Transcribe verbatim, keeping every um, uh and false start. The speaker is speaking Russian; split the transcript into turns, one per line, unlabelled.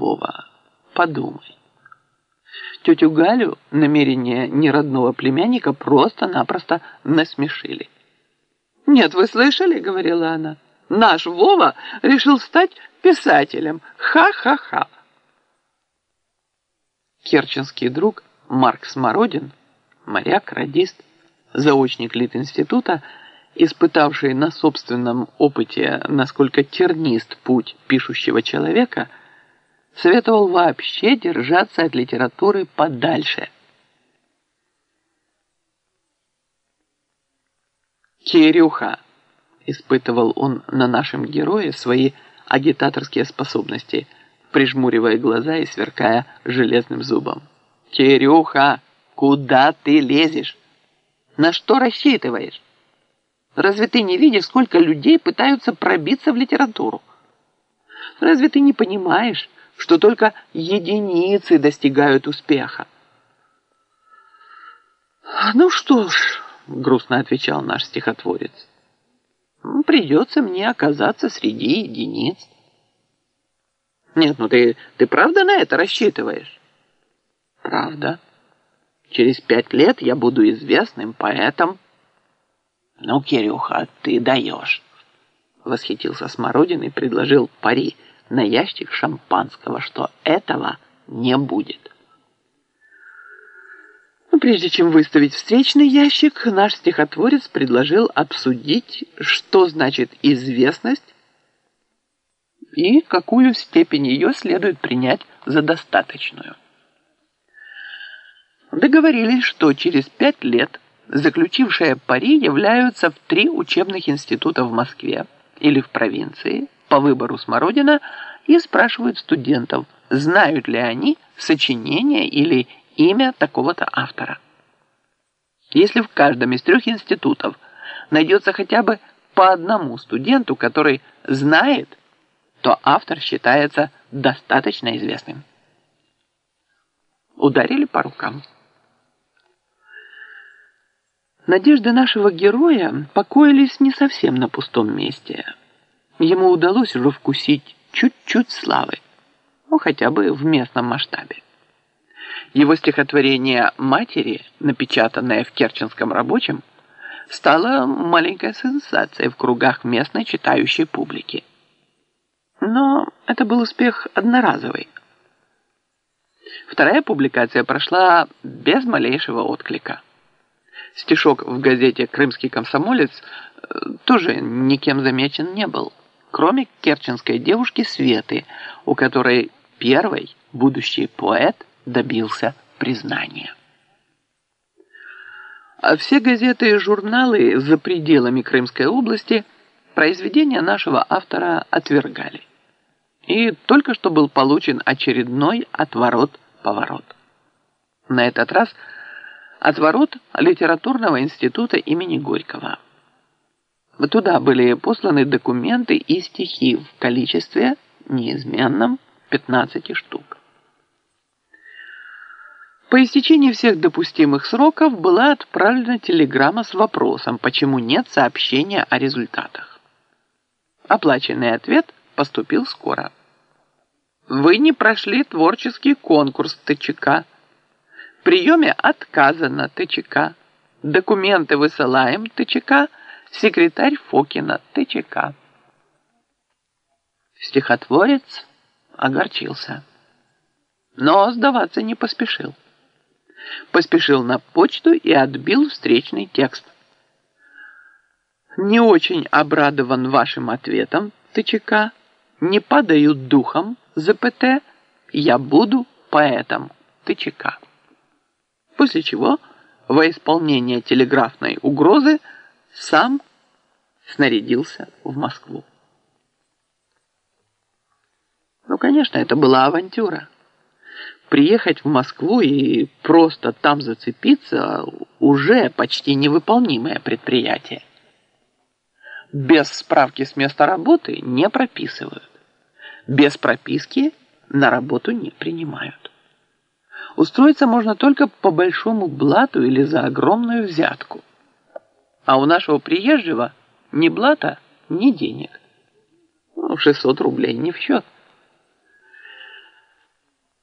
Вова, подумай. Тетю Галю намерения неродного племянника просто-напросто насмешили. «Нет, вы слышали, — говорила она, — наш Вова решил стать писателем. Ха-ха-ха!» Керченский друг Марк Смородин, моряк, радист, заочник Литинститута, испытавший на собственном опыте, насколько тернист путь пишущего человека, советовал вообще держаться от литературы подальше. «Кирюха!» — испытывал он на нашем герое свои агитаторские способности, прижмуривая глаза и сверкая железным зубом. «Кирюха, куда ты лезешь? На что рассчитываешь? Разве ты не видишь, сколько людей пытаются пробиться в литературу? Разве ты не понимаешь, что только единицы достигают успеха?» «Ну что ж, — грустно отвечал наш стихотворец, — придется мне оказаться среди единиц». «Нет, ну ты, ты правда на это рассчитываешь?» «Правда. Через пять лет я буду известным поэтом». «Ну, Кирюха, ты даешь!» — восхитился Смородин и предложил пари на ящик шампанского, что этого не будет. Но прежде чем выставить встречный ящик, наш стихотворец предложил обсудить, что значит известность и какую степень ее следует принять за достаточную. Договорились, что через пять лет заключившие пари являются в три учебных института в Москве или в провинции по выбору Смородина и спрашивают студентов, знают ли они сочинение или имя такого-то автора. Если в каждом из трех институтов найдется хотя бы по одному студенту, который знает, то автор считается достаточно известным. Ударили по рукам. Надежды нашего героя покоились не совсем на пустом месте. Ему удалось уже вкусить чуть-чуть славы, ну хотя бы в местном масштабе. Его стихотворение «Матери», напечатанное в Керченском рабочем, стало маленькой сенсацией в кругах местной читающей публики. Но это был успех одноразовый. Вторая публикация прошла без малейшего отклика. Стишок в газете «Крымский комсомолец» тоже никем замечен не был, кроме керченской девушки Светы, у которой первый будущий поэт добился признания. А все газеты и журналы за пределами Крымской области произведения нашего автора отвергали. И только что был получен очередной отворот-поворот. На этот раз отворот литературного института имени Горького. Туда были посланы документы и стихи в количестве неизменном пятнадцати штук. По истечении всех допустимых сроков была отправлена телеграмма с вопросом, почему нет сообщения о результатах. Оплаченный ответ поступил скоро. Вы не прошли творческий конкурс ТЧК. В приеме отказано ТЧК. Документы высылаем ТЧК. Секретарь Фокина ТЧК. Стихотворец огорчился, но сдаваться не поспешил. Поспешил на почту и отбил встречный текст. Не очень обрадован вашим ответом, ТЧК. Не падаю духом, ЗПТ. Я буду поэтом, ТЧК. После чего, во исполнение телеграфной угрозы, сам снарядился в Москву. Ну, конечно, это была авантюра. Приехать в Москву и просто там зацепиться уже почти невыполнимое предприятие. Без справки с места работы не прописывают. Без прописки на работу не принимают. Устроиться можно только по большому блату или за огромную взятку. А у нашего приезжего ни блата, ни денег. Ну, шестьсот рублей не в счет.